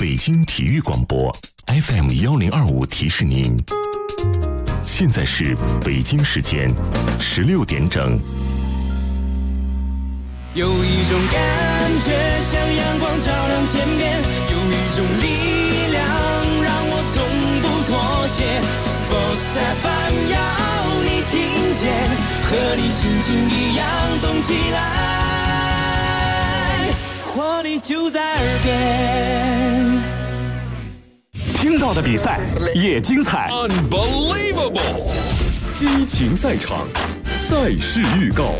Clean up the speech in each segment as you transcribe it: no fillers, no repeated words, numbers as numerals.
北京体育广播 FM1025提示您，现在是北京时间16点整。 有一种感觉像阳光照亮天边，有一种力量让我从不妥协。Sports FM 要你听见，和你心情一样动起来，活力就在耳边。 听到的比赛也精彩 Unbelievable 激情赛场，赛事预告。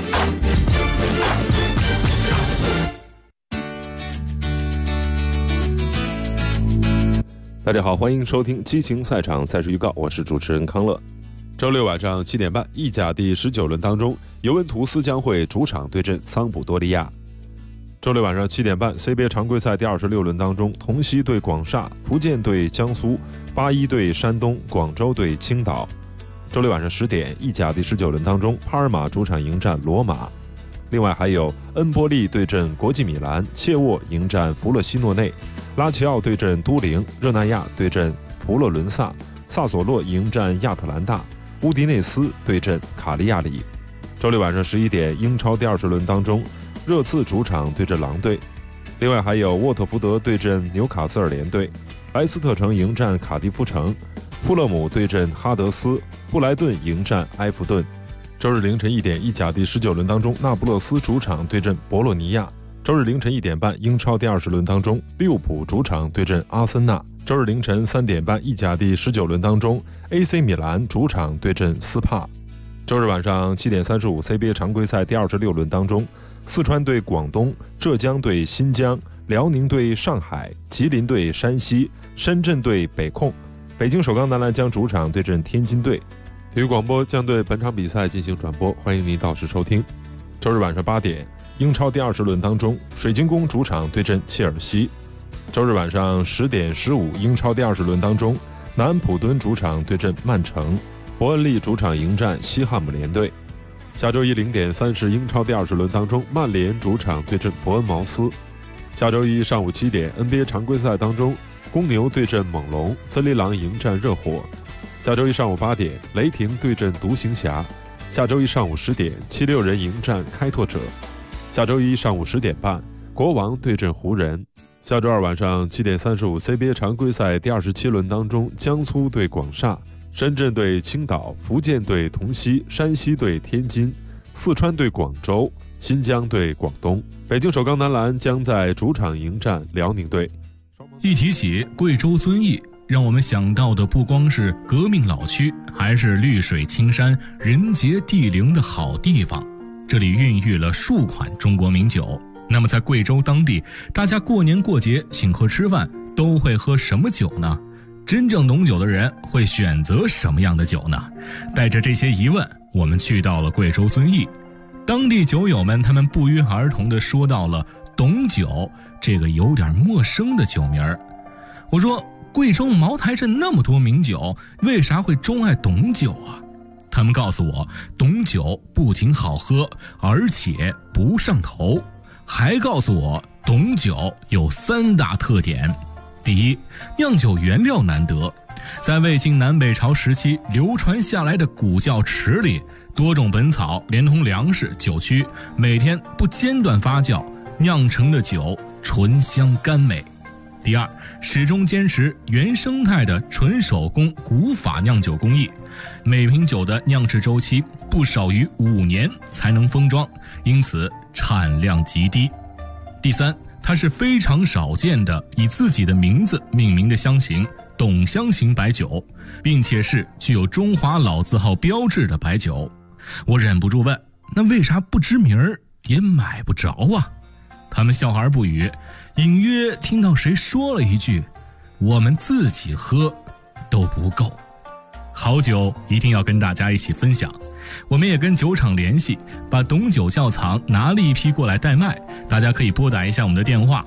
大家好，欢迎收听激情赛场赛事预告，我是主持人康乐。周六晚上7点半，意甲第19轮当中，尤文图斯将会主场对阵桑普多利亚。周六晚上7点半 ，CBA 常规赛第26轮当中，同曦对广厦，福建对江苏，81对山东，广州对青岛。周六晚上10点，意甲第19轮当中，帕尔马主场迎战罗马。另外还有恩波利对阵国际米兰，切沃迎战弗勒西诺内，拉齐奥对阵都灵，热那亚对阵普勒伦萨，萨索洛迎战亚特兰大，乌迪内斯对阵卡利亚里。周六晚上11点，英超第20轮当中，热刺主场对阵狼队。另外还有沃特福德对阵纽卡斯尔联队，莱斯特城迎战卡迪夫城，富勒姆对阵哈德斯，布莱顿迎战埃弗顿。周日凌晨1点，意甲第19轮当中，那不勒斯主场对阵博洛尼亚。周日凌晨1点半，英超第20轮当中，利物浦主场对阵阿森纳。周日凌晨3点半，意甲第19轮当中 ，AC 米兰主场对阵斯帕。周日晚上7点35 ，CBA 常规赛第26轮当中，四川对广东，浙江对新疆，辽宁对上海，吉林对山西，深圳对北控。北京首钢男篮将主场对阵天津队。体育广播将对本场比赛进行转播，欢迎您到时收听。周日晚上8点，英超第20轮当中，水晶宫主场对阵切尔西。周日晚上10点15，英超第20轮当中，南安普敦主场对阵曼城，伯恩利主场迎战西汉姆联队。下周一0点30，英超第20轮当中，曼联主场对阵伯恩茅斯。下周一上午7点 ，NBA 常规赛当中，公牛对阵猛龙，森林狼迎战热火。下周一上午8点，雷霆对阵独行侠。下周一上午10点，76人迎战开拓者。下周一上午10点半，国王对阵湖人。下周二晚上7点35 ，CBA 常规赛第27轮当中，江苏对广厦，深圳对青岛，福建对同曦，山西对天津，四川对广州，新疆对广东。北京首钢男篮将在主场迎战辽宁队。 一提起贵州遵义，让我们想到的不光是革命老区，还是绿水青山、人杰地灵的好地方。这里孕育了数款中国名酒。那么在贵州当地，大家过年过节请客吃饭都会喝什么酒呢？真正懂酒的人会选择什么样的酒呢？带着这些疑问，我们去到了贵州遵义。当地酒友们他们不约而同地说到了董酒这个有点陌生的酒名儿。我说，贵州茅台镇那么多名酒，为啥会钟爱董酒啊？他们告诉我，董酒不仅好喝，而且不上头，还告诉我董酒有3大特点。第一，酿酒原料难得，在魏晋南北朝时期流传下来的古窖池里，多种本草连同粮食、酒曲，每天不间断发酵，酿成的酒醇香甘美。第二，始终坚持原生态的纯手工古法酿酒工艺，每瓶酒的酿制周期不少于5年才能封装，因此产量极低。第三，它是非常少见的以自己的名字命名的香型董香型白酒，并且是具有中华老字号标志的白酒。我忍不住问，那为啥不知名儿也买不着啊？他们笑而不语，隐约听到谁说了一句，我们自己喝都不够。好酒一定要跟大家一起分享，我们也跟酒厂联系，把董酒窖藏拿了一批过来代卖，大家可以拨打一下我们的电话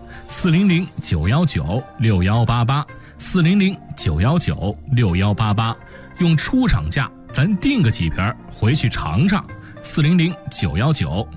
400-919-6188 400-919-6188，用出厂价咱订个几瓶回去尝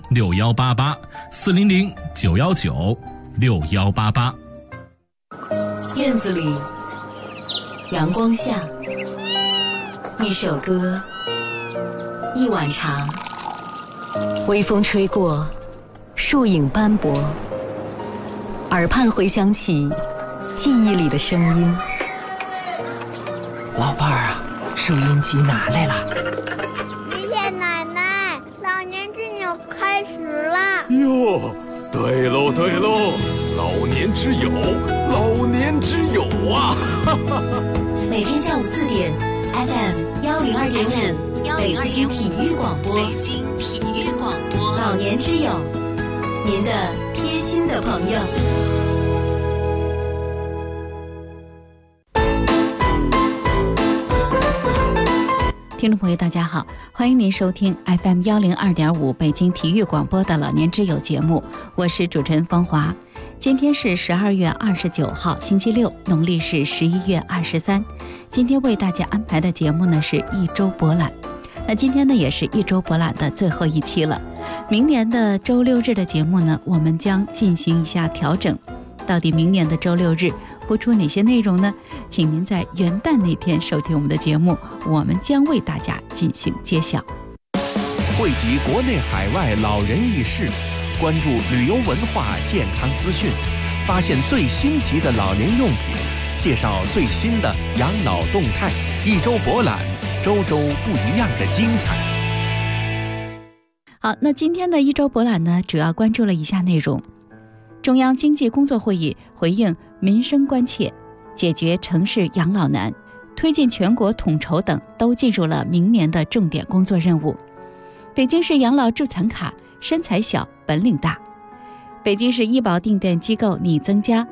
尝。400-919-6188 400-919-6188。 院子里，阳光下，一首歌，一碗茶，微风吹过，树影斑驳，耳畔回响起记忆里的声音。 老伴儿啊，收音机拿来了。 爷爷奶奶，老年之友开始了。 哟，对喽对喽，老年之友，老年之友啊！ 每天下午4点 ，FM 102.5，北京体育广播，北京体育广播，老年之友，您的贴心的朋友。 听众朋友大家好，欢迎您收听 FM 102.5北京体育广播的老年之友节目，我是主持人芳华。今天是12月29号星期六，农历是11月23。今天为大家安排的节目呢是一周博览。那今天呢也是一周博览的最后一期了。明年的周六日的节目呢，我们将进行一下调整。到底明年的周六日播出哪些内容呢？请您在元旦那天收听我们的节目，我们将为大家进行揭晓。 汇集国内海外老人轶事，关注旅游文化健康资讯，发现最新奇的老年用品，介绍最新的养老动态。一周博览，周周不一样的精彩。 好，那今天的一周博览呢，主要关注了以下内容。中央经济工作会议回应民生关切，解决城市养老难，推进全国统筹等都进入了明年的重点工作任务。北京市养老助残卡身材小本领大，北京市医保订电机构拟增加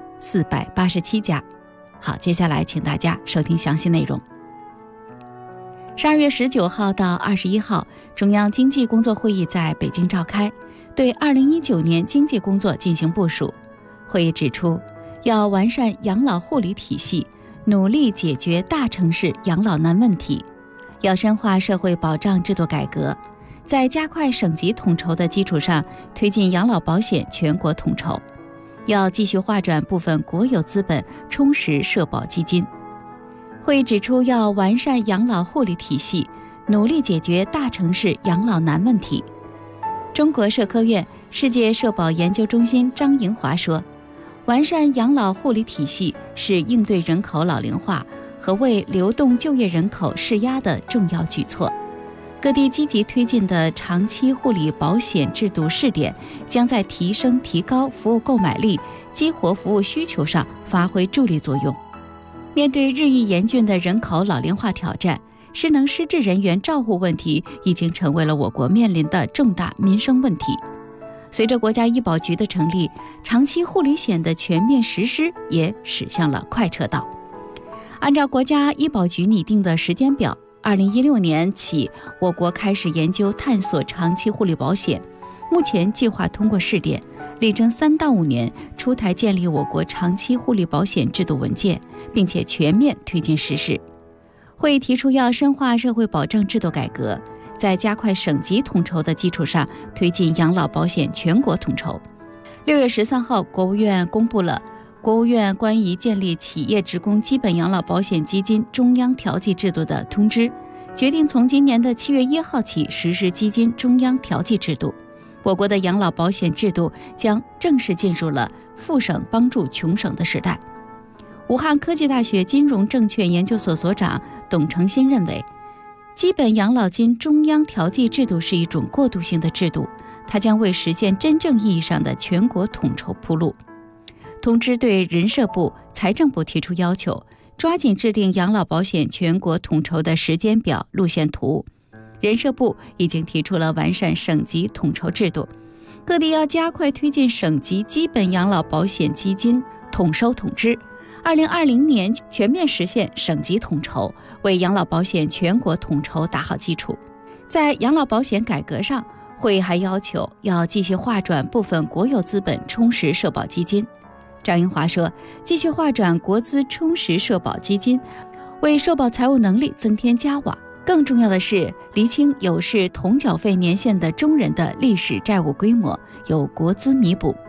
487家。好，接下来请大家收听详细内容。12月19号到21号，中央经济工作会议在北京召开，对2019年经济工作进行部署。会议指出，要完善养老护理体系，努力解决大城市养老难问题；要深化社会保障制度改革，在加快省级统筹的基础上，推进养老保险全国统筹；要继续划转部分国有资本，充实社保基金。会议指出，要完善养老护理体系，努力解决大城市养老难问题。中国社科院世界社保研究中心张莹华说，完善养老护理体系是应对人口老龄化和为流动就业人口释压的重要举措。各地积极推进的长期护理保险制度试点，将在提高服务购买力、激活服务需求上发挥助力作用。面对日益严峻的人口老龄化挑战，失能失智人员照护问题已经成为了我国面临的重大民生问题。随着国家医保局的成立，长期护理险的全面实施也驶向了快车道。按照国家医保局拟定的时间表，2016年起，我国开始研究探索长期护理保险，目前计划通过试点，力争3到5年出台建立我国长期护理保险制度文件，并且全面推进实施。会议提出，要深化社会保障制度改革，在加快省级统筹的基础上，推进养老保险全国统筹。6月13号，国务院公布了国务院关于建立企业职工基本养老保险基金中央调剂制度的通知，决定从今年的7月1号起实施基金中央调剂制度。我国的养老保险制度将正式进入了富省帮助穷省的时代。武汉科技大学金融证券研究所所长董成新认为，基本养老金中央调剂制度是一种过渡性的制度，它将为实现真正意义上的全国统筹铺路。通知对人社部、财政部提出要求，抓紧制定养老保险全国统筹的时间表、路线图。人社部已经提出了完善省级统筹制度，各地要加快推进省级基本养老保险基金统收统支，2020年全面实现省级统筹，为养老保险全国统筹打好基础。在养老保险改革上，会议还要求要继续划转部分国有资本，充实社保基金。张英华说，继续划转国资，充实社保基金，为社保财务能力增添加瓦。更重要的是，厘清有视同缴费年限的中人的历史债务规模，有国资弥补。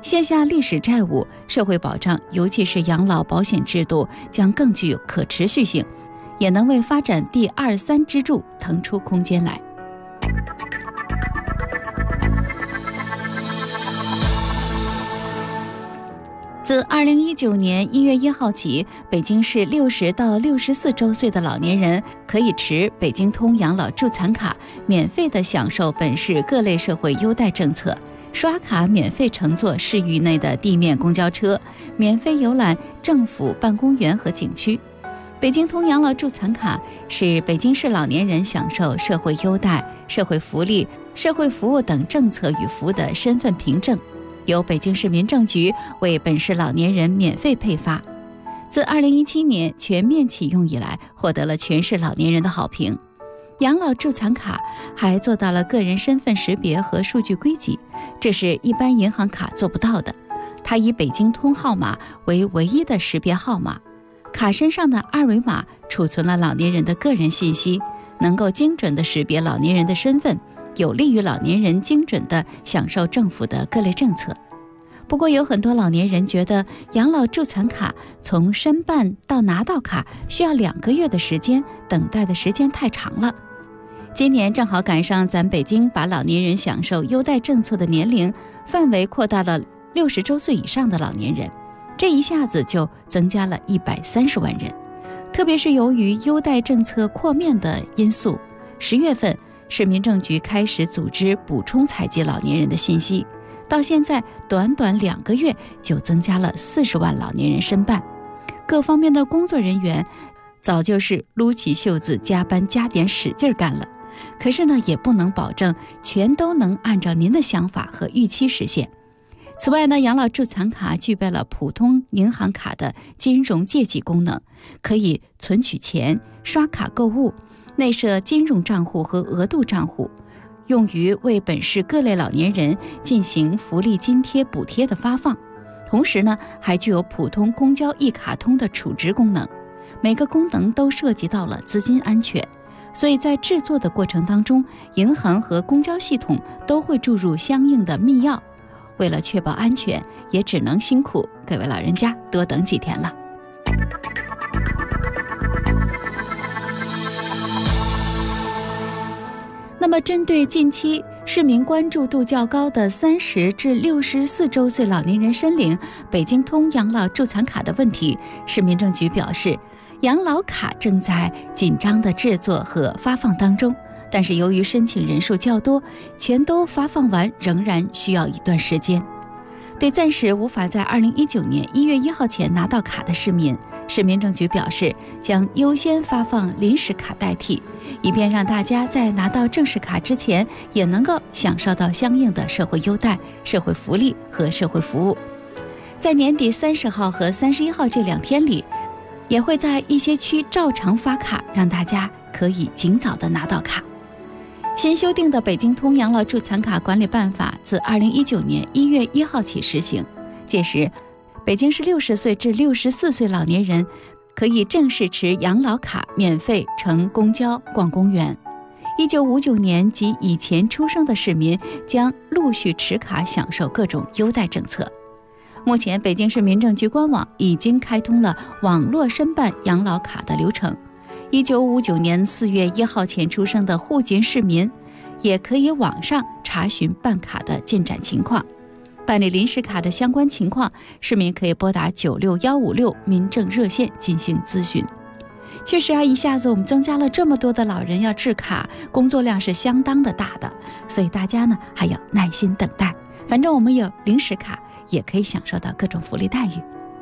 卸下历史债务，社会保障，尤其是养老保险制度将更具有可持续性，也能为发展第2、3支柱腾出空间来。自2019年1月1号起，北京市60到64周岁的老年人可以持北京通养老助残卡，免费地享受本市各类社会优待政策。刷卡免费乘坐市域内的地面公交车，免费游览政府办公园和景区。北京通养老助残卡是北京市老年人享受社会优待、社会福利、社会服务等政策与服务的身份凭证，由北京市民政局为本市老年人免费配发。自2017年全面启用以来，获得了全市老年人的好评。养老助残卡还做到了个人身份识别和数据归集，这是一般银行卡做不到的。它以北京通号码为唯一的识别号码，卡身上的二维码储存了老年人的个人信息，能够精准地识别老年人的身份，有利于老年人精准地享受政府的各类政策。不过有很多老年人觉得养老助残卡从申办到拿到卡需要2个月的时间，等待的时间太长了。今年正好赶上咱北京把老年人享受优待政策的年龄范围扩大到60周岁以上的老年人，这一下子就增加了130万人。特别是由于优待政策扩面的因素，10月份市民政局开始组织补充采集老年人的信息，到现在短短2个月就增加了40万老年人申办。各方面的工作人员早就是撸起袖子加班加点使劲干了，可是呢，也不能保证全都能按照您的想法和预期实现。此外呢，养老助残卡具备了普通银行卡的金融借记功能，可以存取钱、刷卡购物，内设金融账户和额度账户，用于为本市各类老年人进行福利津贴补贴的发放。同时呢，还具有普通公交一卡通的储值功能，每个功能都涉及到了资金安全，所以在制作的过程当中，银行和公交系统都会注入相应的密钥。为了确保安全，也只能辛苦各位老人家多等几天了。那么针对近期市民关注度较高的30至64周岁老年人申领北京通养老助残卡的问题，市民政局表示，养老卡正在紧张的制作和发放当中，但是由于申请人数较多，全都发放完仍然需要一段时间。对暂时无法在2019年1月1号前拿到卡的市民，市民政局表示将优先发放临时卡代替，以便让大家在拿到正式卡之前也能够享受到相应的社会优待、社会福利和社会服务。在年底30号和31号这2天里，也会在一些区照常发卡，让大家可以尽早的拿到卡。新修订的北京通养老助残卡管理办法自2019年1月1号起实行，届时北京市60岁至64岁老年人可以正式持养老卡免费乘公交、逛公园。1959年及以前出生的市民将陆续持卡享受各种优待政策。目前北京市民政局官网已经开通了网络申办养老卡的流程。1959年4月1号前出生的户籍市民也可以网上查询办卡的进展情况。办理临时卡的相关情况，市民可以拨打96156民政热线进行咨询。确实啊，一下子我们增加了这么多的老人要制卡，工作量是相当的大的，所以大家呢还要耐心等待。反正我们有临时卡，也可以享受到各种福利待遇。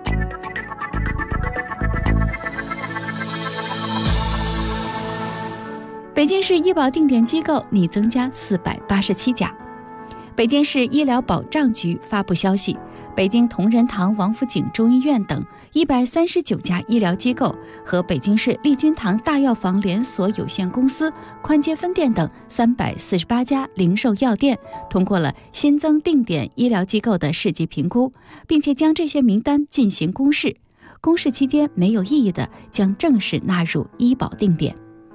北京市医保定点机构拟增加487家。北京市医疗保障局发布消息，北京同仁堂王府井中医院等139家医疗机构和北京市利君堂大药房连锁有限公司宽街分店等348家零售药店通过了新增定点医疗机构的市级评估，并且将这些名单进行公示。公示期间没有异议的，将正式纳入医保定点。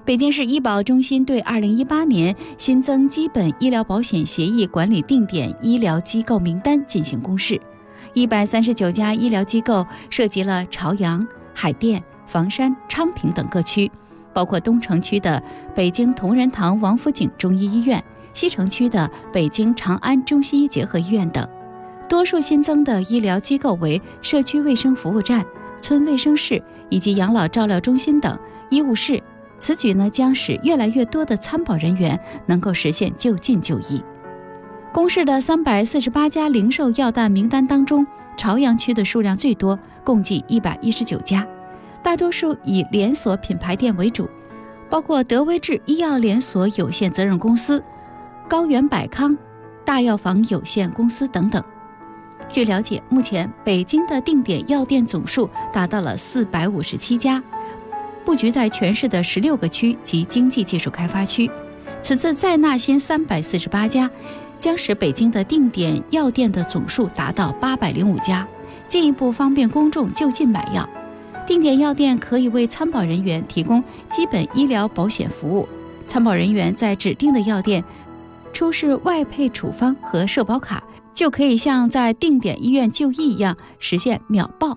北京市医保中心对2018年新增基本医疗保险协议管理定点医疗机构名单进行公示，139家医疗机构涉及了朝阳、海淀、房山、昌平等各区，包括东城区的北京同仁堂王府井中医医院、西城区的北京长安中西医结合医院等。多数新增的医疗机构为社区卫生服务站、村卫生室以及养老照料中心等医务室。此举呢，将使越来越多的参保人员能够实现就近就医。公示的348家零售药单名单当中，朝阳区的数量最多，共计119家，大多数以连锁品牌店为主，包括德威治医药连锁有限责任公司、高原百康大药房有限公司等等。据了解，目前北京的定点药店总数达到了457家，布局在全市的16个区及经济技术开发区。此次再纳新348家，将使北京的定点药店的总数达到805家，进一步方便公众就近买药。定点药店可以为参保人员提供基本医疗保险服务，参保人员在指定的药店出示外配处方和社保卡，就可以像在定点医院就医一样实现秒报。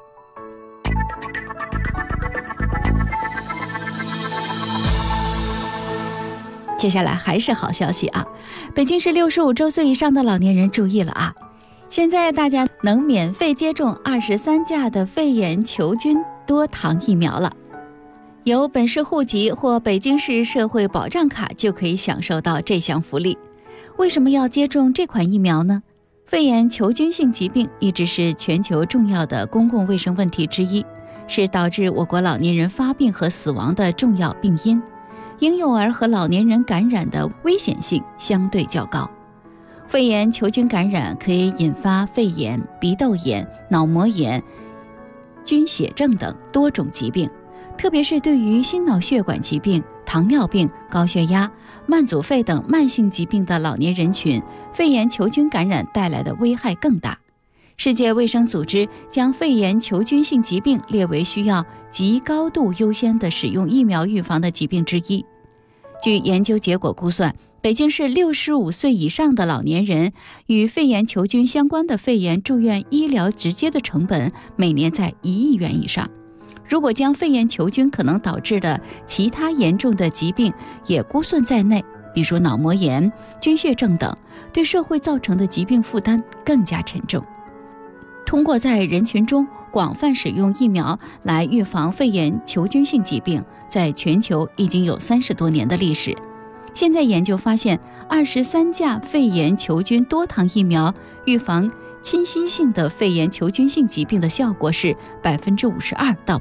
接下来还是好消息啊！北京市65周岁以上的老年人注意了啊！现在大家能免费接种23价的肺炎球菌多糖疫苗了。有本市户籍或北京市社会保障卡就可以享受到这项福利。为什么要接种这款疫苗呢？肺炎球菌性疾病一直是全球重要的公共卫生问题之一，是导致我国老年人发病和死亡的重要病因。婴幼儿和老年人感染的危险性相对较高。肺炎球菌感染可以引发肺炎、鼻窦炎、脑膜炎、菌血症等多种疾病，特别是对于心脑血管疾病、糖尿病、高血压、慢阻肺等慢性疾病的老年人群，肺炎球菌感染带来的危害更大。世界卫生组织将肺炎球菌性疾病列为需要极高度优先的使用疫苗预防的疾病之一。据研究结果估算，北京市65岁以上的老年人与肺炎球菌相关的肺炎住院医疗直接的成本每年在1亿元以上。如果将肺炎球菌可能导致的其他严重的疾病也估算在内，比如脑膜炎、菌血症等，对社会造成的疾病负担更加沉重。通过在人群中广泛使用疫苗来预防肺炎球菌性疾病，在全球已经有30多年的历史。现在研究发现，23价肺炎球菌多糖疫苗预防侵袭性的肺炎球菌性疾病的效果是52%到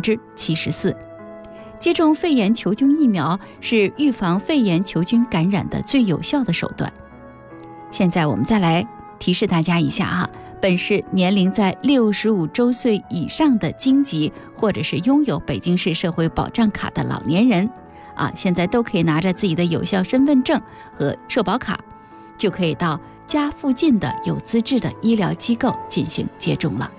74%。接种肺炎球菌疫苗是预防肺炎球菌感染的最有效的手段。现在我们再来提示大家一下啊，本市年龄在65周岁以上的京籍或者是拥有北京市社会保障卡的老年人啊，现在都可以拿着自己的有效身份证和社保卡，就可以到家附近的有资质的医疗机构进行接种了。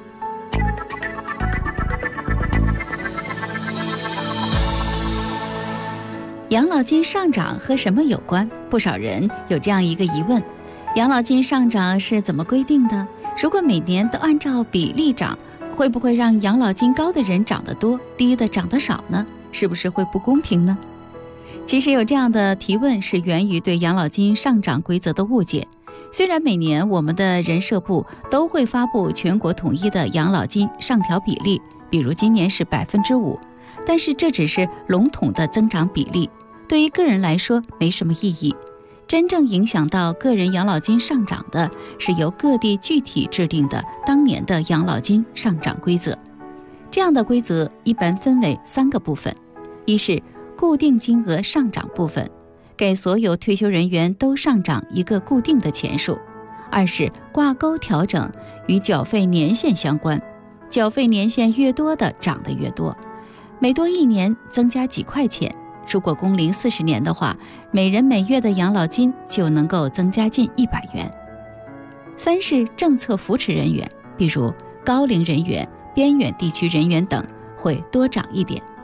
养老金上涨和什么有关？不少人有这样一个疑问：养老金上涨是怎么规定的？如果每年都按照比例涨，会不会让养老金高的人涨得多，低的涨得少呢？是不是会不公平呢？其实有这样的提问是源于对养老金上涨规则的误解。虽然每年我们的人社部都会发布全国统一的养老金上调比例，比如今年是5%，但是这只是笼统的增长比例，对于个人来说没什么意义。真正影响到个人养老金上涨的是由各地具体制定的当年的养老金上涨规则。这样的规则一般分为3个部分：一是固定金额上涨部分，给所有退休人员都上涨一个固定的钱数；二是挂钩调整，与缴费年限相关，缴费年限越多的涨得越多，每多1年增加几块钱。如果工龄40年的话，每人每月的养老金就能够增加近100元。三是政策扶持人员，比如高龄人员、边远地区人员等会多涨一点。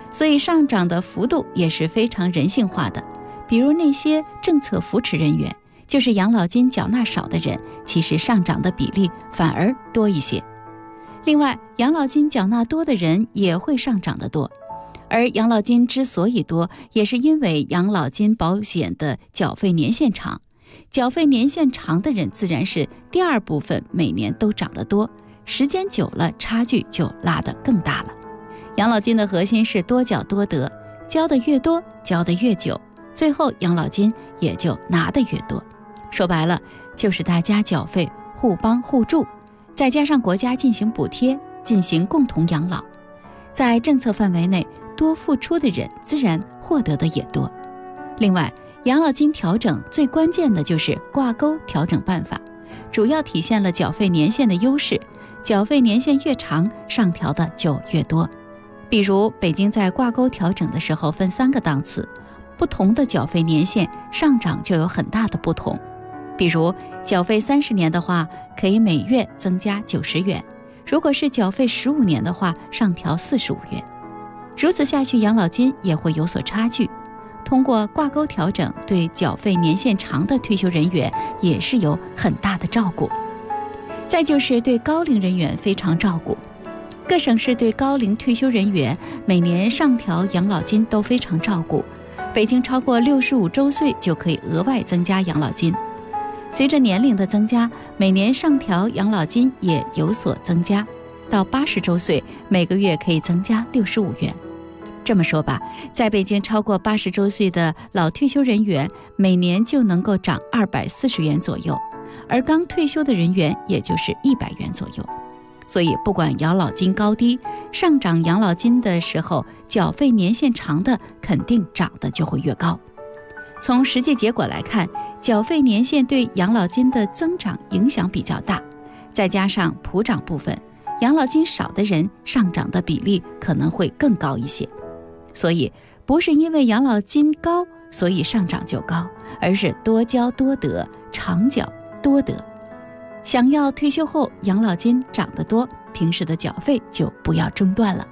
所以上涨的幅度也是非常人性化的。比如那些政策扶持人员，就是养老金缴纳少的人，其实上涨的比例反而多一些。另外，养老金缴纳多的人也会上涨得多，而养老金之所以多，也是因为养老金保险的缴费年限长，缴费年限长的人自然是第二部分每年都涨得多，时间久了差距就拉得更大了。养老金的核心是多缴多得，交得越多，交得越久，最后养老金也就拿得越多。说白了，就是大家缴费互帮互助，再加上国家进行补贴，进行共同养老。在政策范围内，多付出的人自然获得的也多。另外，养老金调整最关键的就是挂钩调整办法，主要体现了缴费年限的优势，缴费年限越长，上调的就越多。比如北京在挂钩调整的时候分3个档次，不同的缴费年限上涨就有很大的不同。比如缴费30年的话，可以每月增加90元，如果是缴费15年的话，上调45元。如此下去，养老金也会有所差距。通过挂钩调整，对缴费年限长的退休人员也是有很大的照顾。再就是对高龄人员非常照顾，各省市对高龄退休人员每年上调养老金都非常照顾。北京超过65周岁就可以额外增加养老金。随着年龄的增加，每年上调养老金也有所增加，到80周岁每个月可以增加65元。这么说吧，在北京超过80周岁的老退休人员每年就能够涨240元左右，而刚退休的人员也就是100元左右。所以不管养老金高低，上涨养老金的时候，缴费年限长的肯定涨得就会越高。从实际结果来看，缴费年限对养老金的增长影响比较大，再加上普涨部分，养老金少的人上涨的比例可能会更高一些。所以不是因为养老金高所以上涨就高，而是多交多得，长缴多得。想要退休后养老金涨得多，平时的缴费就不要中断了。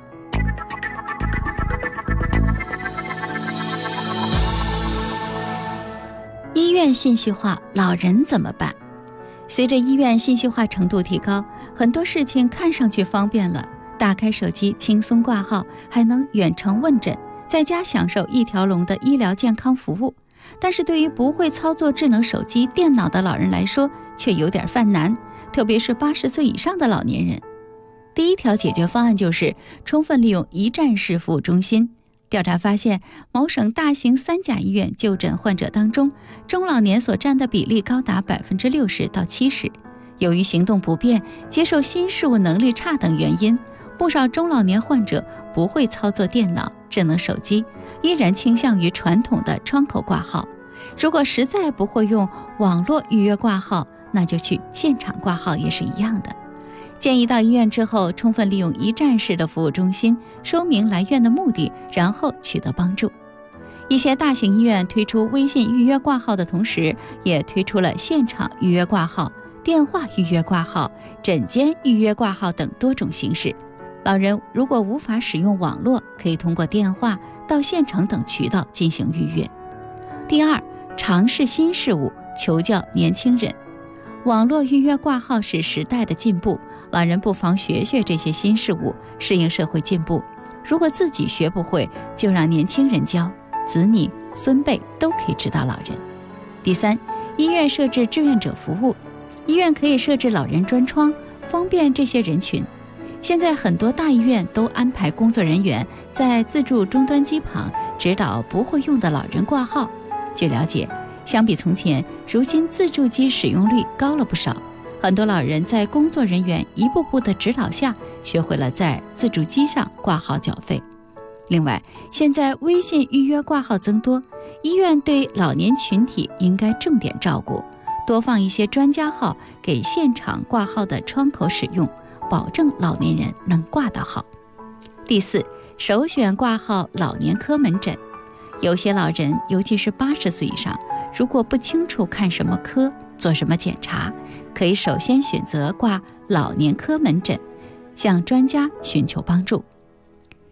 医院信息化，老人怎么办？随着医院信息化程度提高，很多事情看上去方便了，打开手机轻松挂号，还能远程问诊，在家享受一条龙的医疗健康服务。但是对于不会操作智能手机、电脑的老人来说，却有点犯难，特别是80岁以上的老年人。第一条解决方案就是充分利用一站式服务中心。调查发现，某省大型3甲医院就诊患者当中，中老年所占的比例高达60%到70%。由于行动不便、接受新事物能力差等原因，不少中老年患者不会操作电脑、智能手机，依然倾向于传统的窗口挂号。如果实在不会用网络预约挂号，那就去现场挂号也是一样的。建议到医院之后，充分利用一站式的服务中心，说明来院的目的，然后取得帮助。一些大型医院推出微信预约挂号的同时，也推出了现场预约挂号、电话预约挂号、诊间预约挂号等多种形式。老人如果无法使用网络，可以通过电话、到县城等渠道进行预约。第二，尝试新事物，求教年轻人。网络预约挂号是时代的进步，老人不妨学学这些新事物，适应社会进步。如果自己学不会，就让年轻人教，子女、孙辈都可以指导老人。第三，医院设置志愿者服务，医院可以设置老人专窗，方便这些人群。现在很多大医院都安排工作人员在自助终端机旁指导不会用的老人挂号。据了解，相比从前，如今自助机使用率高了不少，很多老人在工作人员一步步的指导下，学会了在自助机上挂号缴费。另外，现在微信预约挂号增多，医院对老年群体应该重点照顾，多放一些专家号给现场挂号的窗口使用，保证老年人能挂到号。第四，首选挂号老年科门诊。有些老人，尤其是80岁以上，如果不清楚看什么科、做什么检查，可以首先选择挂老年科门诊，向专家寻求帮助。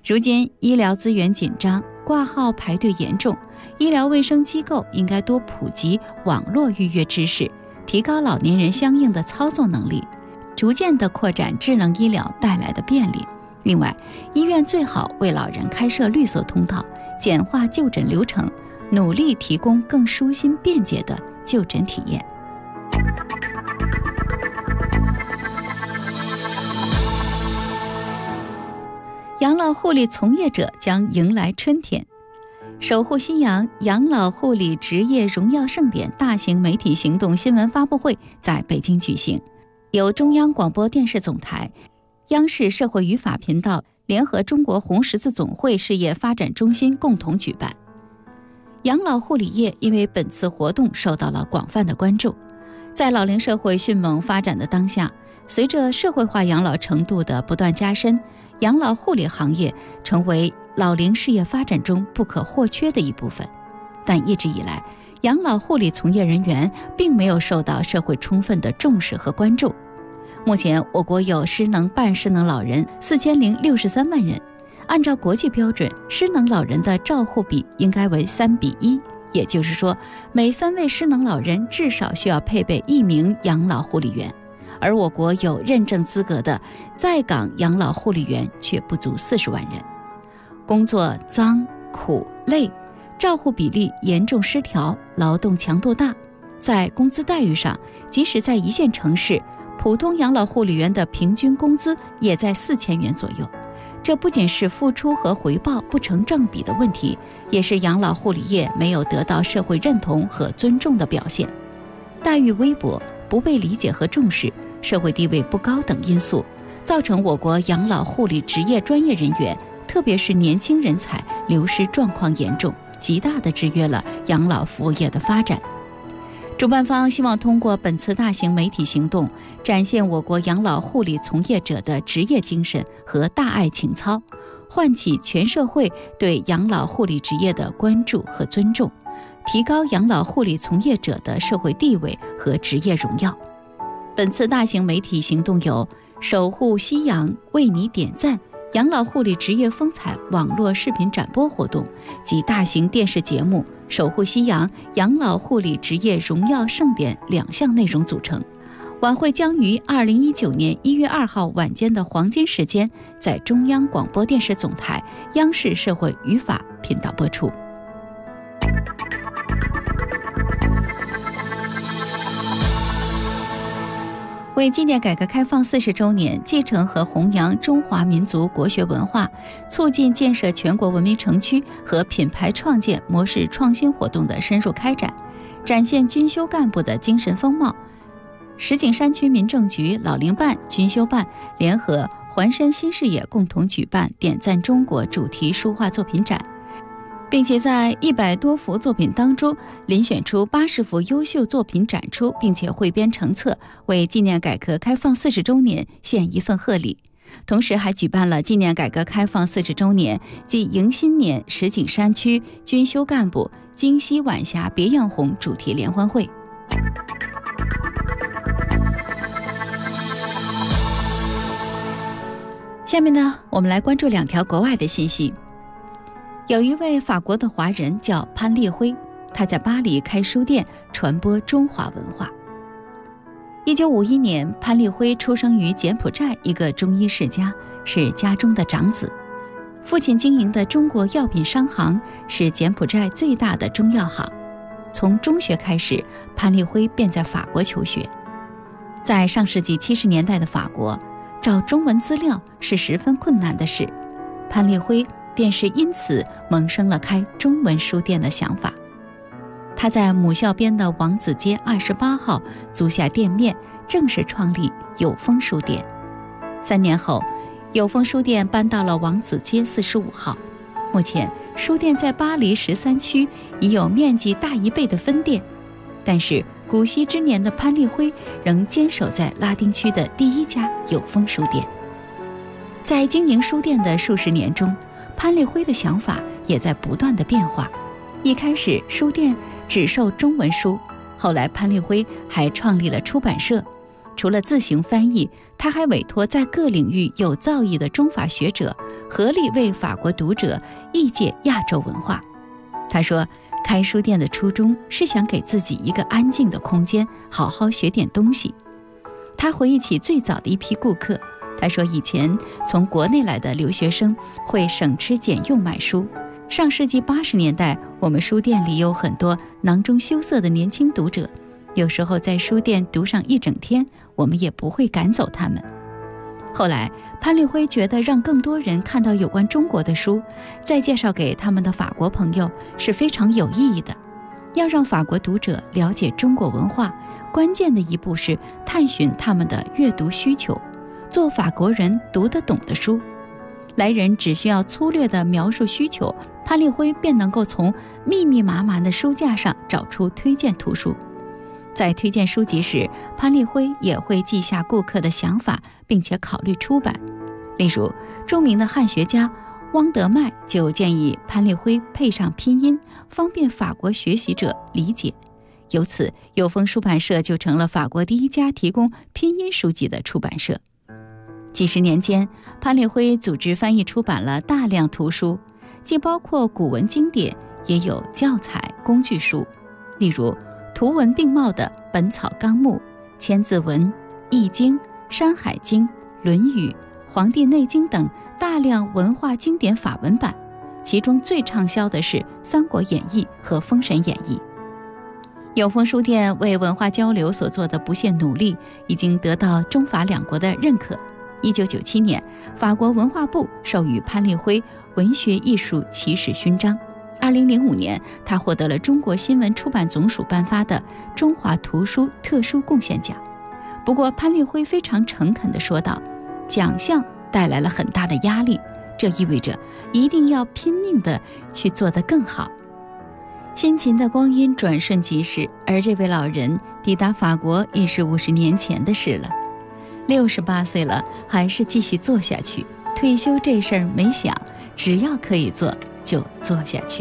如今医疗资源紧张，挂号排队严重，医疗卫生机构应该多普及网络预约知识，提高老年人相应的操作能力，逐渐地扩展智能医疗带来的便利。另外，医院最好为老人开设绿色通道，简化就诊流程，努力提供更舒心便捷的就诊体验。养老护理从业者将迎来春天。守护夕阳养老护理职业荣耀盛典大型媒体行动新闻发布会在北京举行，由中央广播电视总台、央视社会与法频道联合中国红十字总会事业发展中心共同举办。养老护理业因为本次活动受到了广泛的关注。在老龄社会迅猛发展的当下，随着社会化养老程度的不断加深，养老护理行业成为老龄事业发展中不可或缺的一部分。但一直以来，养老护理从业人员并没有受到社会充分的重视和关注。目前，我国有失能半失能老人4063万人，按照国际标准，失能老人的照护比应该为3:1，也就是说，每3位失能老人至少需要配备1名养老护理员。而我国有认证资格的在岗养老护理员却不足40万人，工作脏、苦、累，照护比例严重失调，劳动强度大。在工资待遇上，即使在一线城市，普通养老护理员的平均工资也在4000元左右。这不仅是付出和回报不成正比的问题，也是养老护理业没有得到社会认同和尊重的表现。待遇微薄、不被理解和重视、社会地位不高等因素，造成我国养老护理职业专业人员，特别是年轻人才流失状况严重，极大地制约了养老服务业的发展。主办方希望通过本次大型媒体行动，展现我国养老护理从业者的职业精神和大爱情操，唤起全社会对养老护理职业的关注和尊重，提高养老护理从业者的社会地位和职业荣耀。本次大型媒体行动有守护夕阳为你点赞养老护理职业风采网络视频展播活动及大型电视节目守护夕阳养老护理职业荣耀盛典2项内容组成。晚会将于2019年1月2号晚间的黄金时间，在中央广播电视总台、央视社会与法频道播出。为纪念改革开放40周年，继承和弘扬中华民族国学文化，促进建设全国文明城区和品牌创建模式创新活动的深入开展，展现军修干部的精神风貌，石景山区民政局、老龄办、军修办联合环山新视野共同举办点赞中国主题书画作品展，并且在100多幅作品当中遴选出80幅优秀作品展出，并且汇编成册，为纪念改革开放40周年献一份贺礼。同时还举办了纪念改革开放40周年暨迎新年石景山区军修干部今夕晚霞别样红主题联欢会。下面呢，我们来关注2条国外的信息。有一位法国的华人叫潘立辉，他在巴黎开书店，传播中华文化。1951年，潘立辉出生于柬埔寨一个中医世家，是家中的长子。父亲经营的中国药品商行是柬埔寨最大的中药行。从中学开始，潘立辉便在法国求学。在上世纪70年代的法国，找中文资料是十分困难的事，潘立辉便是因此萌生了开中文书店的想法。他在母校边的王子街28号租下店面，正式创立有风书店。3年后，有风书店搬到了王子街45号。目前，书店在巴黎13区已有面积大1倍的分店，但是古稀之年的潘立辉仍坚守在拉丁区的第1家有风书店。在经营书店的数十年中，潘立辉的想法也在不断的变化。一开始，书店只售中文书，后来潘立辉还创立了出版社， 除了自行翻译，他还委托在各领域有造诣的中法学者合力为法国读者译介亚洲文化。他说，开书店的初衷是想给自己一个安静的空间，好好学点东西。他回忆起最早的一批顾客，他说以前从国内来的留学生会省吃俭用买书。上世纪80年代，我们书店里有很多囊中羞涩的年轻读者，有时候在书店读上一整天，我们也不会赶走他们。后来潘立辉觉得让更多人看到有关中国的书，再介绍给他们的法国朋友是非常有意义的。要让法国读者了解中国文化，关键的一步是探寻他们的阅读需求，做法国人读得懂的书。来人只需要粗略地描述需求，潘立辉便能够从密密麻麻的书架上找出推荐图书。在推荐书籍时，潘立辉也会记下顾客的想法，并且考虑出版。例如，著名的汉学家汪德迈就建议潘立辉配上拼音，方便法国学习者理解。由此，有风出版社就成了法国第一家提供拼音书籍的出版社。几十年间，潘立辉组织翻译出版了大量图书，既包括古文经典，也有教材工具书，例如图文并茂的《本草纲目》、《千字文》、《易经》、《山海经》、《论语》、《黄帝内经》等大量文化经典法文版，其中最畅销的是《三国演义》和《封神演义》。有风书店为文化交流所做的不懈努力，已经得到中法两国的认可。1997年，法国文化部授予潘立辉文学艺术骑士勋章。2005年，他获得了中国新闻出版总署颁发的中华图书特殊贡献奖。不过，潘立辉非常诚恳地说道，奖项带来了很大的压力，这意味着一定要拼命地去做得更好。辛勤的光阴转瞬即逝，而这位老人抵达法国已是50年前的事了。68岁了，还是继续做下去。退休这事儿没想，只要可以做就做下去。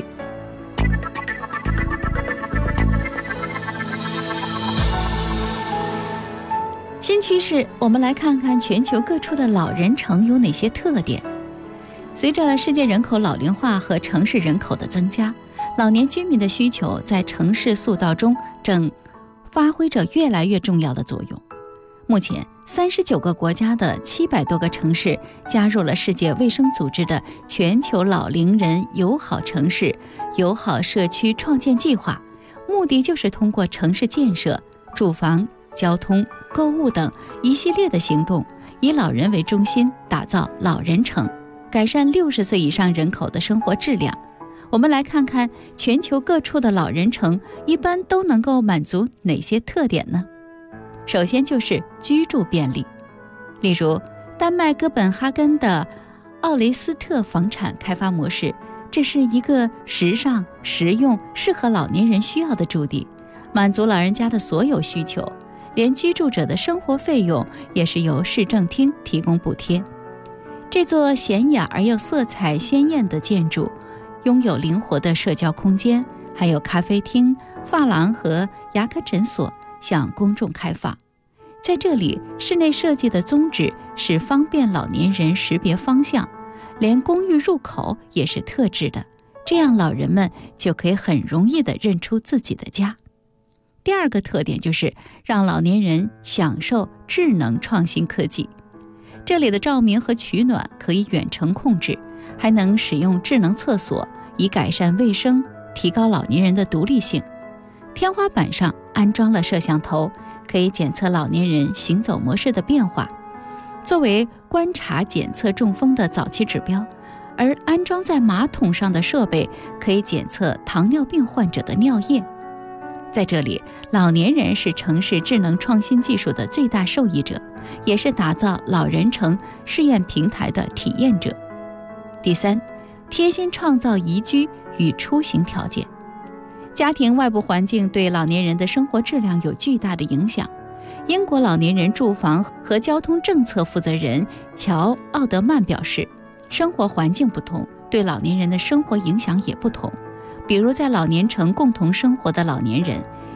新趋势，我们来看看全球各处的老人城有哪些特点。随着世界人口老龄化和城市人口的增加，老年居民的需求在城市塑造中正发挥着越来越重要的作用。目前39个国家的700多个城市加入了世界卫生组织的全球老龄人友好城市友好社区创建计划，目的就是通过城市建设、住房、交通、购物等一系列的行动，以老人为中心，打造老人城，改善60岁以上人口的生活质量。我们来看看全球各处的老人城一般都能够满足哪些特点呢？首先就是居住便利，例如丹麦哥本哈根的奥雷斯特房产开发模式，这是一个时尚、实用、适合老年人需要的驻地，满足老人家的所有需求，连居住者的生活费用也是由市政厅提供补贴。这座娴雅而又色彩鲜艳的建筑拥有灵活的社交空间，还有咖啡厅、发廊和牙科诊所向公众开放。在这里，室内设计的宗旨是方便老年人识别方向，连公寓入口也是特制的，这样老人们就可以很容易地认出自己的家。第二个特点就是让老年人享受智能创新科技。这里的照明和取暖可以远程控制，还能使用智能厕所，以改善卫生，提高老年人的独立性。天花板上安装了摄像头，可以检测老年人行走模式的变化，作为观察检测中风的早期指标。而安装在马桶上的设备可以检测糖尿病患者的尿液。在这里，老年人是城市智能创新技术的最大受益者，也是打造老人城试验平台的体验者。第三，贴心创造宜居与出行条件。家庭外部环境对老年人的生活质量有巨大的影响。英国老年人住房和交通政策负责人乔·奥德曼表示，生活环境不同，对老年人的生活影响也不同。比如在老年城共同生活的老年人，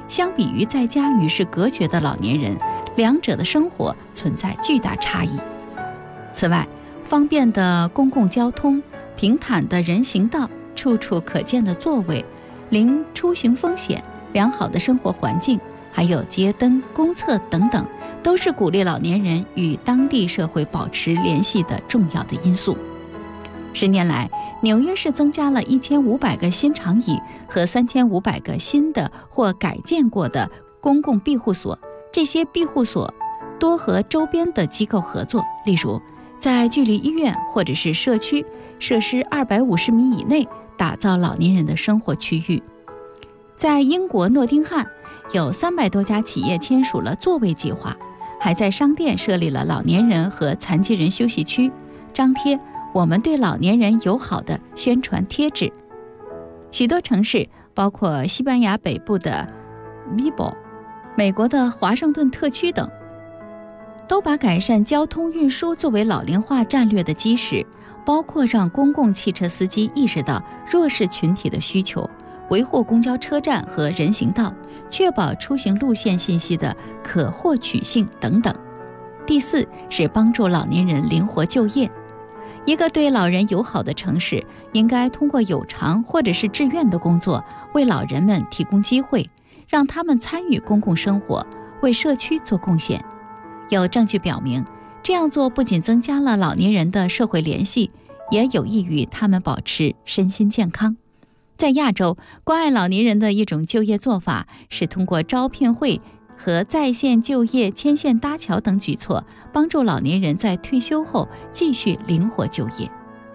相比于在家与世隔绝的老年人，两者的生活存在巨大差异。此外，方便的公共交通、平坦的人行道、处处可见的座位、零出行风险、良好的生活环境，还有街灯、公厕等等，都是鼓励老年人与当地社会保持联系的重要的因素。10年来，纽约市增加了1500个新长椅和3500个新的或改建过的公共庇护所。这些庇护所多和周边的机构合作，例如在距离医院或者是社区设施250米以内打造老年人的生活区域。在英国诺丁汉，有300多家企业签署了座位计划，还在商店设立了老年人和残疾人休息区，张贴我们对老年人友好的宣传贴纸。许多城市，包括西班牙北部的米堡、美国的华盛顿特区等，都把改善交通运输作为老龄化战略的基石，包括让公共汽车司机意识到弱势群体的需求，维护公交车站和人行道，确保出行路线信息的可获取性等等。第4是帮助老年人灵活就业。一个对老人友好的城市，应该通过有偿或者是志愿的工作，为老人们提供机会，让他们参与公共生活，为社区做贡献。有证据表明，这样做不仅增加了老年人的社会联系，也有益于他们保持身心健康。在亚洲，关爱老年人的一种就业做法是通过招聘会和在线就业牵线搭桥等举措，帮助老年人在退休后继续灵活就业。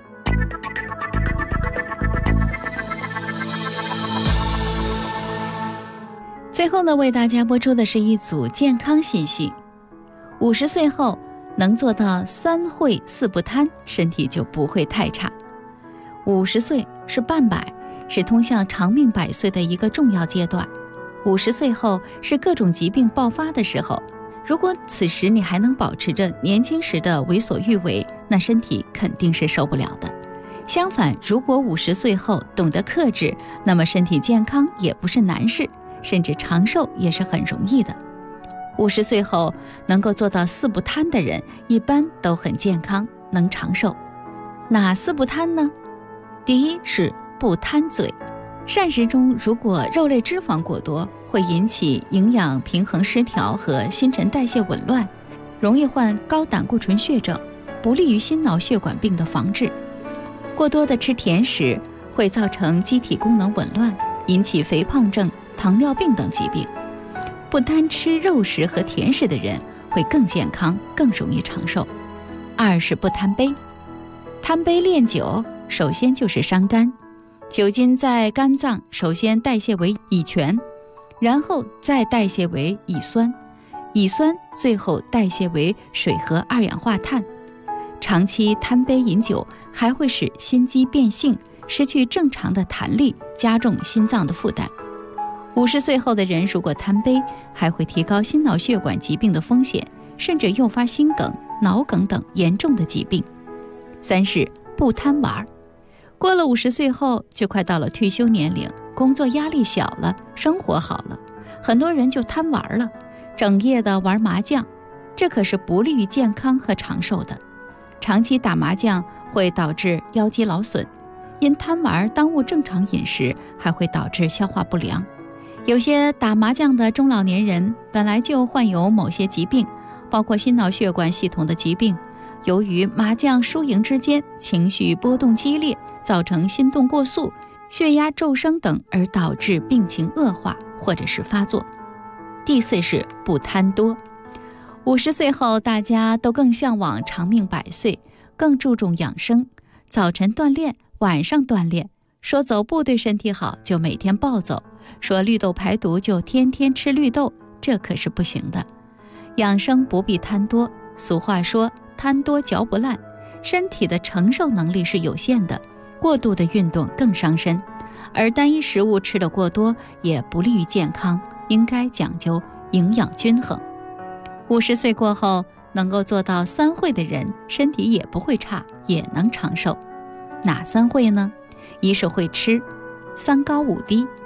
最后呢，为大家播出的是一组健康信息。50岁后能做到3会4不贪，身体就不会太差。50岁是半百，是通向长命100岁的一个重要阶段。50岁后是各种疾病爆发的时候，如果此时你还能保持着年轻时的为所欲为，那身体肯定是受不了的。相反，如果50岁后懂得克制，那么身体健康也不是难事，甚至长寿也是很容易的。50岁后能够做到4不贪的人，一般都很健康，能长寿。哪4不贪呢？第1是不贪嘴。膳食中如果肉类脂肪过多，会引起营养平衡失调和新陈代谢紊乱，容易患高胆固醇血症，不利于心脑血管病的防治。过多的吃甜食会造成机体功能紊乱，引起肥胖症、糖尿病等疾病。不贪吃肉食和甜食的人会更健康，更容易长寿。2是不贪杯。贪杯恋酒，首先就是伤肝。酒精在肝脏首先代谢为乙醛，然后再代谢为乙酸，乙酸最后代谢为水和2氧化碳。长期贪杯饮酒还会使心肌变性，失去正常的弹力，加重心脏的负担。50岁后的人如果贪杯，还会提高心脑血管疾病的风险，甚至诱发心梗、脑梗等严重的疾病。3是不贪玩。过了50岁后，就快到了退休年龄，工作压力小了，生活好了，很多人就贪玩了，整夜的玩麻将，这可是不利于健康和长寿的。长期打麻将会导致腰肌劳损，因贪玩耽误正常饮食，还会导致消化不良。有些打麻将的中老年人本来就患有某些疾病，包括心脑血管系统的疾病，由于麻将输赢之间情绪波动激烈，造成心动过速、血压骤升等，而导致病情恶化或者是发作。第4是不贪多。50岁后，大家都更向往长命100岁，更注重养生，早晨锻炼，晚上锻炼。说走步对身体好，就每天暴走；说绿豆排毒，就天天吃绿豆，这可是不行的。养生不必贪多，俗话说贪多嚼不烂，身体的承受能力是有限的，过度的运动更伤身，而单一食物吃得过多也不利于健康，应该讲究营养均衡。50岁过后能够做到3会的人，身体也不会差，也能长寿。哪3会呢？1是会吃，3高5低。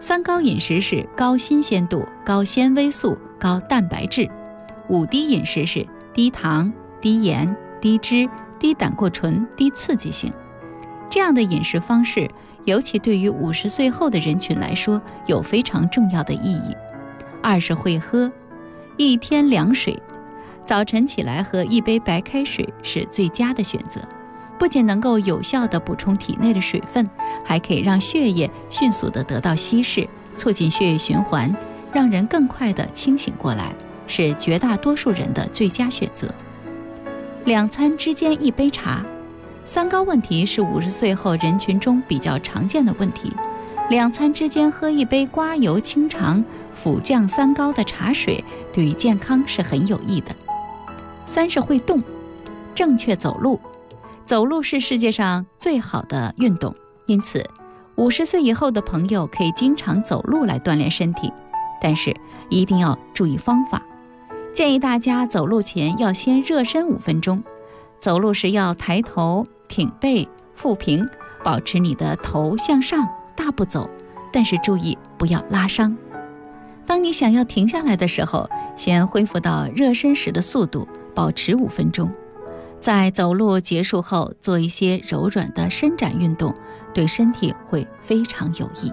3高饮食是高新鲜度、高纤维素、高蛋白质。5低饮食是低糖、低盐、低脂、低胆固醇、低刺激性。这样的饮食方式，尤其对于50岁后的人群来说，有非常重要的意义。2是会喝，1天2水，早晨起来喝1杯白开水是最佳的选择。不仅能够有效地补充体内的水分，还可以让血液迅速地得到稀释，促进血液循环，让人更快地清醒过来，是绝大多数人的最佳选择。2餐之间1杯茶，3高问题是50岁后人群中比较常见的问题。2餐之间喝1杯刮油清肠、辅降3高的茶水，对于健康是很有益的。3是会动，正确走路。走路是世界上最好的运动，因此50岁以后的朋友可以经常走路来锻炼身体，但是一定要注意方法。建议大家走路前要先热身5分钟，走路时要抬头、挺背、腹平，保持你的头向上，大步走，但是注意不要拉伤。当你想要停下来的时候，先恢复到热身时的速度，保持5分钟。在走路结束后，做一些柔软的伸展运动，对身体会非常有益。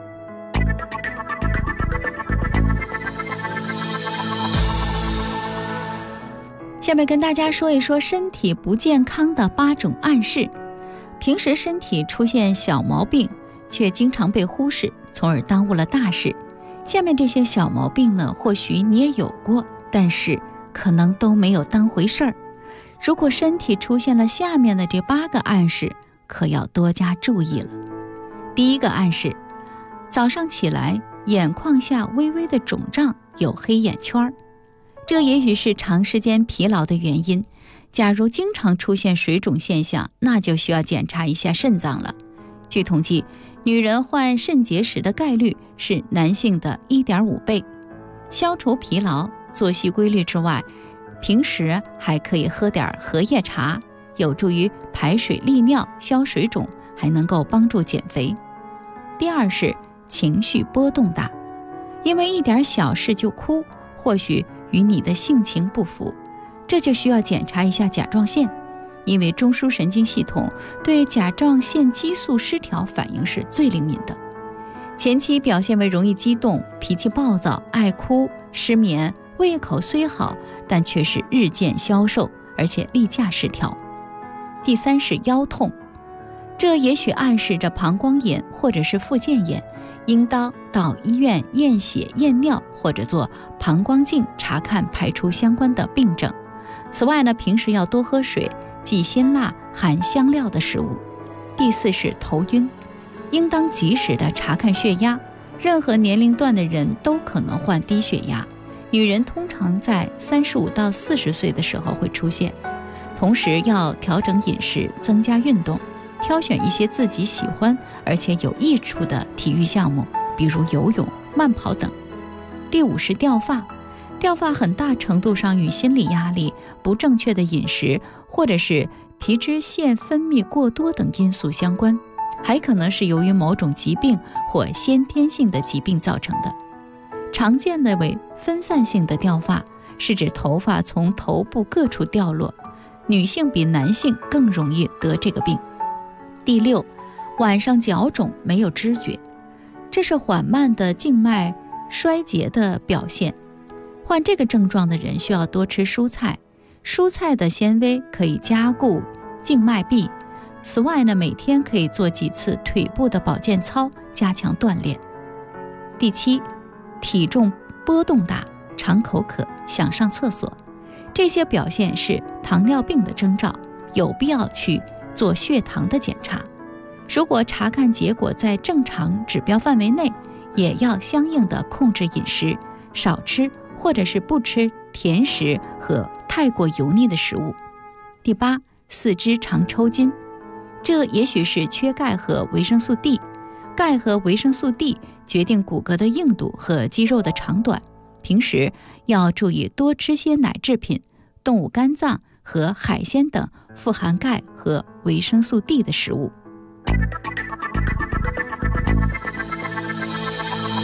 下面跟大家说一说身体不健康的8种暗示。平时身体出现小毛病，却经常被忽视，从而耽误了大事。下面这些小毛病呢，或许你也有过，但是可能都没有当回事儿。如果身体出现了下面的这8个暗示，可要多加注意了。第一个暗示，早上起来眼眶下微微的肿胀，有黑眼圈，这也许是长时间疲劳的原因。假如经常出现水肿现象，那就需要检查一下肾脏了。据统计，女人患肾结石的概率是男性的1.5倍。消除疲劳、作息规律之外，平时还可以喝点荷叶茶，有助于排水利尿、消水肿，还能够帮助减肥。第2是情绪波动大，因为一点小事就哭，或许与你的性情不符，这就需要检查一下甲状腺，因为中枢神经系统对甲状腺激素失调反应是最灵敏的。前期表现为容易激动、脾气暴躁、爱哭、失眠，胃口虽好，但却是日渐消瘦，而且例假失调。第3是腰痛，这也许暗示着膀胱炎或者是附件炎，应当到医院验血验尿，或者做膀胱镜查看排除相关的病症。此外呢，平时要多喝水，忌辛辣含香料的食物。第4是头晕，应当及时的查看血压，任何年龄段的人都可能患低血压，女人通常在35到40岁的时候会出现。同时要调整饮食，增加运动，挑选一些自己喜欢而且有益处的体育项目，比如游泳、慢跑等。第5是掉发，掉发很大程度上与心理压力、不正确的饮食或者是皮脂腺分泌过多等因素相关，还可能是由于某种疾病或先天性的疾病造成的。常见的为分散性的掉发，是指头发从头部各处掉落，女性比男性更容易得这个病。第6，晚上脚肿没有知觉，这是缓慢的静脉衰竭的表现。患这个症状的人需要多吃蔬菜，蔬菜的纤维可以加固静脉壁。此外呢，每天可以做几次腿部的保健操，加强锻炼。第7，体重波动大，常口渴，想上厕所，这些表现是糖尿病的征兆，有必要去做血糖的检查。如果查看结果在正常指标范围内，也要相应的控制饮食，少吃或者是不吃甜食和太过油腻的食物。第8，四肢常抽筋，这也许是缺钙和维生素 D。钙和维生素 D 决定骨骼的硬度和肌肉的长短，平时要注意多吃些奶制品、动物肝脏和海鲜等富含钙和维生素 D 的食物。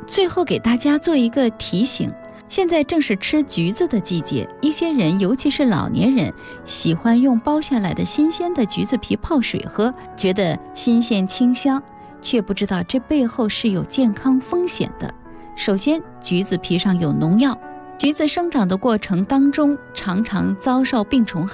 最后给大家做一个提醒，现在正是吃橘子的季节，一些人尤其是老年人喜欢用剥下来的新鲜的橘子皮泡水喝，觉得新鲜清香，却不知道这背后是有健康风险的。首先，橘子皮上有农药，橘子生长的过程当中常常遭受病虫害